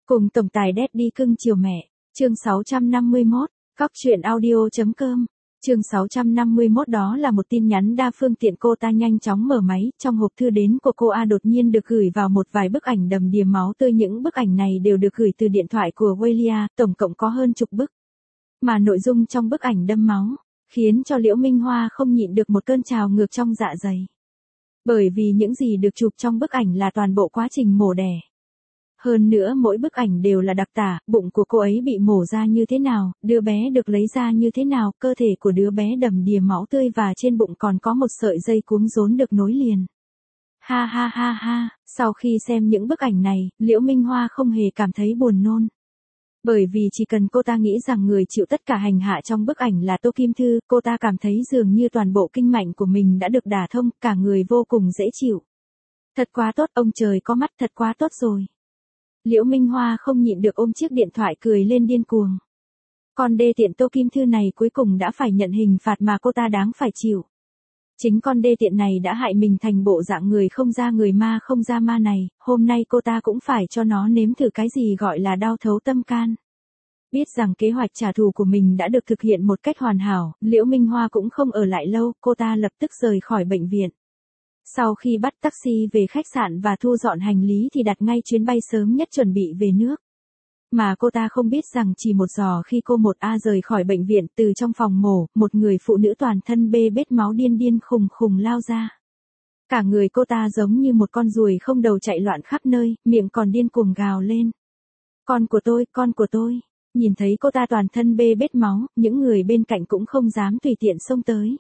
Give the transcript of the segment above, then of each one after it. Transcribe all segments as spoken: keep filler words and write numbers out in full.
Cùng tổng tài Daddy cưng chiều mẹ, chương sáu trăm năm mươi mốt, Cóc truyện audio.com, chương sáu trăm năm mươi mốt đó là một tin nhắn đa phương tiện cô ta nhanh chóng mở máy, trong hộp thư đến của cô A đột nhiên được gửi vào một vài bức ảnh đầm đìa máu tươi, những bức ảnh này đều được gửi từ điện thoại của Welia, tổng cộng có hơn chục bức. Mà nội dung trong bức ảnh đẫm máu, khiến cho Liễu Minh Hoa không nhịn được một cơn trào ngược trong dạ dày. Bởi vì những gì được chụp trong bức ảnh là toàn bộ quá trình mổ đẻ. Hơn nữa mỗi bức ảnh đều là đặc tả, bụng của cô ấy bị mổ ra như thế nào, đứa bé được lấy ra như thế nào, cơ thể của đứa bé đầm đìa máu tươi và trên bụng còn có một sợi dây cuống rốn được nối liền. Ha ha ha ha, sau khi xem những bức ảnh này, Liễu Minh Hoa không hề cảm thấy buồn nôn. Bởi vì chỉ cần cô ta nghĩ rằng người chịu tất cả hành hạ trong bức ảnh là Tô Kim Thư, cô ta cảm thấy dường như toàn bộ kinh mạch của mình đã được đả thông, cả người vô cùng dễ chịu. Thật quá tốt, ông trời có mắt, thật quá tốt rồi. Liễu Minh Hoa không nhịn được ôm chiếc điện thoại cười lên điên cuồng. Con đê tiện Tô Kim Thư này cuối cùng đã phải nhận hình phạt mà cô ta đáng phải chịu. Chính con đê tiện này đã hại mình thành bộ dạng người không ra người ma không ra ma này, hôm nay cô ta cũng phải cho nó nếm thử cái gì gọi là đau thấu tâm can. Biết rằng kế hoạch trả thù của mình đã được thực hiện một cách hoàn hảo, Liễu Minh Hoa cũng không ở lại lâu, cô ta lập tức rời khỏi bệnh viện. Sau khi bắt taxi về khách sạn và thu dọn hành lý thì đặt ngay chuyến bay sớm nhất chuẩn bị về nước. Mà cô ta không biết rằng chỉ một giờ khi cô một A rời khỏi bệnh viện, từ trong phòng mổ, một người phụ nữ toàn thân bê bết máu điên điên khùng khùng lao ra. Cả người cô ta giống như một con ruồi không đầu chạy loạn khắp nơi, miệng còn điên cuồng gào lên. Con của tôi, con của tôi. Nhìn thấy cô ta toàn thân bê bết máu, những người bên cạnh cũng không dám tùy tiện xông tới.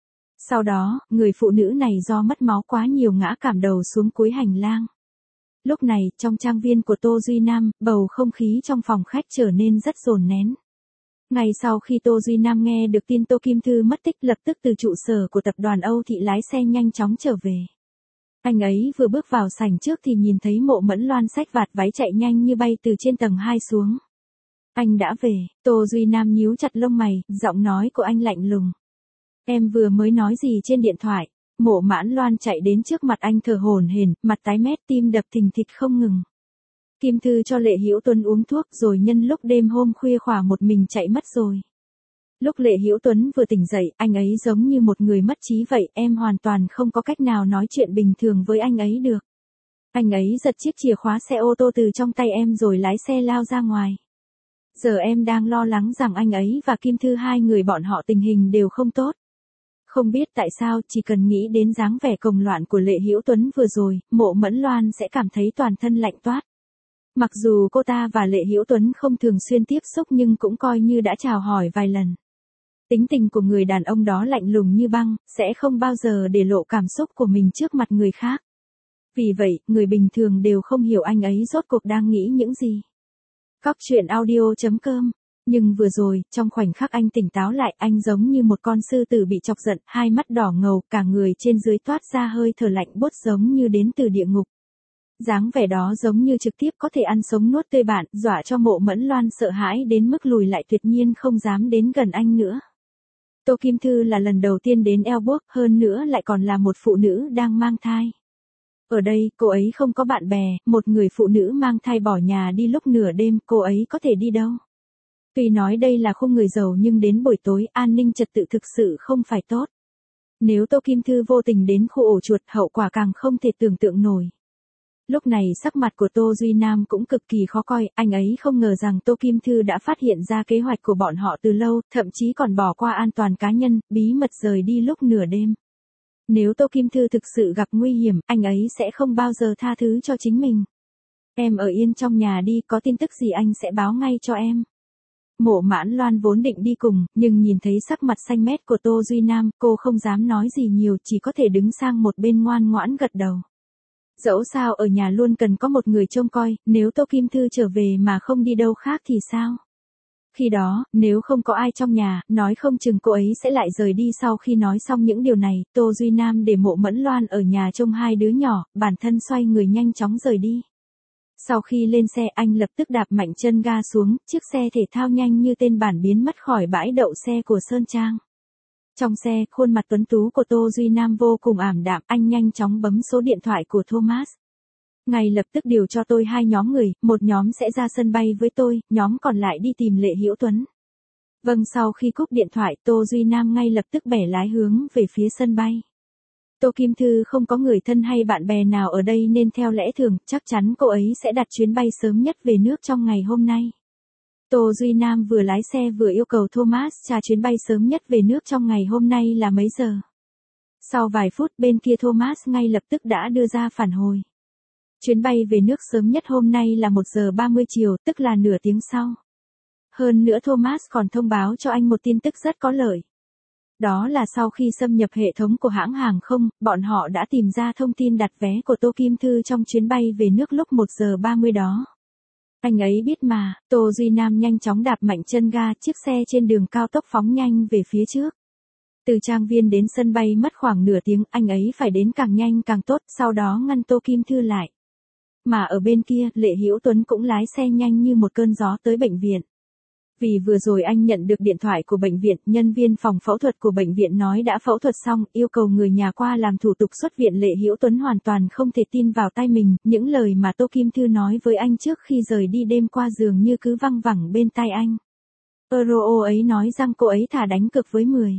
Sau đó, người phụ nữ này do mất máu quá nhiều ngã cảm đầu xuống cuối hành lang. Lúc này, trong trang viên của Tô Duy Nam, bầu không khí trong phòng khách trở nên rất dồn nén. Ngay sau khi Tô Duy Nam nghe được tin Tô Kim Thư mất tích, lập tức từ trụ sở của tập đoàn Âu Thị lái xe nhanh chóng trở về. Anh ấy vừa bước vào sảnh trước thì nhìn thấy Mộ Mẫn Loan xách vạt váy chạy nhanh như bay từ trên tầng hai xuống. Anh đã về, Tô Duy Nam nhíu chặt lông mày, giọng nói của anh lạnh lùng. Em vừa mới nói gì trên điện thoại? Mộ Mãn Loan chạy đến trước mặt anh thở hổn hển, mặt tái mét, tim đập thình thịch không ngừng. Kim Thư cho Lệ Hữu Tuấn uống thuốc rồi nhân lúc đêm hôm khuya khoả một mình chạy mất rồi. Lúc Lệ Hữu Tuấn vừa tỉnh dậy, anh ấy giống như một người mất trí vậy, em hoàn toàn không có cách nào nói chuyện bình thường với anh ấy được. Anh ấy giật chiếc chìa khóa xe ô tô từ trong tay em rồi lái xe lao ra ngoài. Giờ em đang lo lắng rằng anh ấy và Kim Thư hai người bọn họ tình hình đều không tốt. Không biết tại sao, chỉ cần nghĩ đến dáng vẻ cồng loạn của Lệ Hữu Tuấn vừa rồi, Mộ Mẫn Loan sẽ cảm thấy toàn thân lạnh toát. Mặc dù cô ta và Lệ Hữu Tuấn không thường xuyên tiếp xúc nhưng cũng coi như đã chào hỏi vài lần. Tính tình của người đàn ông đó lạnh lùng như băng, sẽ không bao giờ để lộ cảm xúc của mình trước mặt người khác. Vì vậy, người bình thường đều không hiểu anh ấy rốt cuộc đang nghĩ những gì. Cóc truyện audio.com. Nhưng vừa rồi, trong khoảnh khắc anh tỉnh táo lại, anh giống như một con sư tử bị chọc giận, hai mắt đỏ ngầu, cả người trên dưới toát ra hơi thở lạnh buốt giống như đến từ địa ngục. Dáng vẻ đó giống như trực tiếp có thể ăn sống nuốt tươi bạn, dọa cho Mộ Mẫn Loan sợ hãi đến mức lùi lại tuyệt nhiên không dám đến gần anh nữa. Tô Kim Thư là lần đầu tiên đến Elburg, hơn nữa lại còn là một phụ nữ đang mang thai. Ở đây, cô ấy không có bạn bè, một người phụ nữ mang thai bỏ nhà đi lúc nửa đêm, cô ấy có thể đi đâu? Tuy nói đây là khung người giàu nhưng đến buổi tối, an ninh trật tự thực sự không phải tốt. Nếu Tô Kim Thư vô tình đến khu ổ chuột, hậu quả càng không thể tưởng tượng nổi. Lúc này sắc mặt của Tô Duy Nam cũng cực kỳ khó coi, anh ấy không ngờ rằng Tô Kim Thư đã phát hiện ra kế hoạch của bọn họ từ lâu, thậm chí còn bỏ qua an toàn cá nhân, bí mật rời đi lúc nửa đêm. Nếu Tô Kim Thư thực sự gặp nguy hiểm, anh ấy sẽ không bao giờ tha thứ cho chính mình. Em ở yên trong nhà đi, có tin tức gì anh sẽ báo ngay cho em. Mộ Mãn Loan vốn định đi cùng, nhưng nhìn thấy sắc mặt xanh mét của Tô Duy Nam, cô không dám nói gì nhiều, chỉ có thể đứng sang một bên ngoan ngoãn gật đầu. Dẫu sao ở nhà luôn cần có một người trông coi, nếu Tô Kim Thư trở về mà không đi đâu khác thì sao? Khi đó, nếu không có ai trong nhà, nói không chừng cô ấy sẽ lại rời đi. Sau khi nói xong những điều này, Tô Duy Nam để Mộ Mẫn Loan ở nhà trông hai đứa nhỏ, bản thân xoay người nhanh chóng rời đi. Sau khi lên xe, anh lập tức đạp mạnh chân ga xuống, chiếc xe thể thao nhanh như tên bản biến mất khỏi bãi đậu xe của Sơn Trang. Trong xe, khuôn mặt tuấn tú của Tô Duy Nam vô cùng ảm đạm, anh nhanh chóng bấm số điện thoại của Thomas. Ngay lập tức điều cho tôi hai nhóm người, một nhóm sẽ ra sân bay với tôi, nhóm còn lại đi tìm Lệ Hữu Tuấn. Vâng, sau khi cúp điện thoại, Tô Duy Nam ngay lập tức bẻ lái hướng về phía sân bay. Tô Kim Thư không có người thân hay bạn bè nào ở đây nên theo lẽ thường, chắc chắn cô ấy sẽ đặt chuyến bay sớm nhất về nước trong ngày hôm nay. Tô Duy Nam vừa lái xe vừa yêu cầu Thomas trả chuyến bay sớm nhất về nước trong ngày hôm nay là mấy giờ. Sau vài phút bên kia Thomas ngay lập tức đã đưa ra phản hồi. Chuyến bay về nước sớm nhất hôm nay là một giờ ba mươi chiều, tức là nửa tiếng sau. Hơn nữa Thomas còn thông báo cho anh một tin tức rất có lợi. Đó là sau khi xâm nhập hệ thống của hãng hàng không, bọn họ đã tìm ra thông tin đặt vé của Tô Kim Thư trong chuyến bay về nước lúc một giờ ba mươi đó. Anh ấy biết mà, Tô Duy Nam nhanh chóng đạp mạnh chân ga, chiếc xe trên đường cao tốc phóng nhanh về phía trước. Từ trang viên đến sân bay mất khoảng nửa tiếng, anh ấy phải đến càng nhanh càng tốt, sau đó ngăn Tô Kim Thư lại. Mà ở bên kia, Lệ Hữu Tuấn cũng lái xe nhanh như một cơn gió tới bệnh viện. Vì vừa rồi anh nhận được điện thoại của bệnh viện, nhân viên phòng phẫu thuật của bệnh viện nói đã phẫu thuật xong, yêu cầu người nhà qua làm thủ tục xuất viện. Lệ Hữu Tuấn hoàn toàn không thể tin vào tai mình, những lời mà Tô Kim Thư nói với anh trước khi rời đi đêm qua dường như cứ văng vẳng bên tai anh. Euro ấy nói rằng cô ấy thà đánh cược với mười.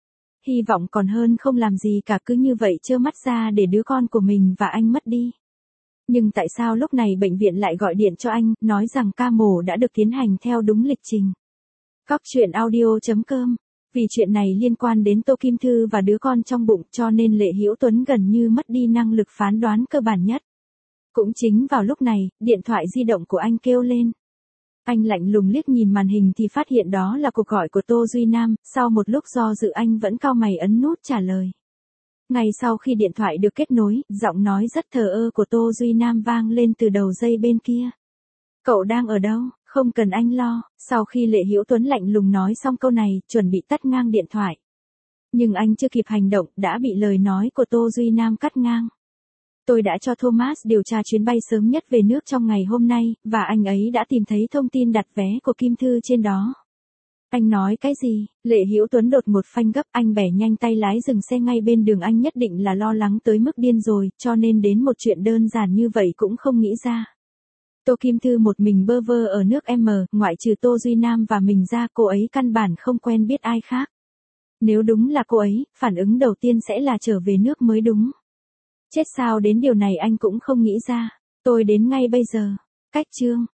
Hy vọng còn hơn không làm gì cả, cứ như vậy trơ mắt ra để đứa con của mình và anh mất đi. Nhưng tại sao lúc này bệnh viện lại gọi điện cho anh, nói rằng ca mổ đã được tiến hành theo đúng lịch trình? Cóc truyện audio chấm com. Vì chuyện này liên quan đến Tô Kim Thư và đứa con trong bụng cho nên Lệ Hữu Tuấn gần như mất đi năng lực phán đoán cơ bản nhất. Cũng chính vào lúc này, điện thoại di động của anh kêu lên. Anh lạnh lùng liếc nhìn màn hình thì phát hiện đó là cuộc gọi của Tô Duy Nam, sau một lúc do dự anh vẫn cau mày ấn nút trả lời. Ngay sau khi điện thoại được kết nối, giọng nói rất thờ ơ của Tô Duy Nam vang lên từ đầu dây bên kia. Cậu đang ở đâu, không cần anh lo. Sau khi Lệ Hữu Tuấn lạnh lùng nói xong câu này, chuẩn bị tắt ngang điện thoại. Nhưng anh chưa kịp hành động, đã bị lời nói của Tô Duy Nam cắt ngang. Tôi đã cho Thomas điều tra chuyến bay sớm nhất về nước trong ngày hôm nay, và anh ấy đã tìm thấy thông tin đặt vé của Kim Thư trên đó. Anh nói cái gì? Lệ Hữu Tuấn đột ngột phanh gấp, anh bẻ nhanh tay lái dừng xe ngay bên đường. Anh nhất định là lo lắng tới mức điên rồi, cho nên đến một chuyện đơn giản như vậy cũng không nghĩ ra. Tô Kim Thư một mình bơ vơ ở nước M, ngoại trừ Tô Duy Nam và mình ra, cô ấy căn bản không quen biết ai khác. Nếu đúng là cô ấy, phản ứng đầu tiên sẽ là trở về nước mới đúng. Chết sao đến điều này anh cũng không nghĩ ra. Tôi đến ngay bây giờ. Cách chương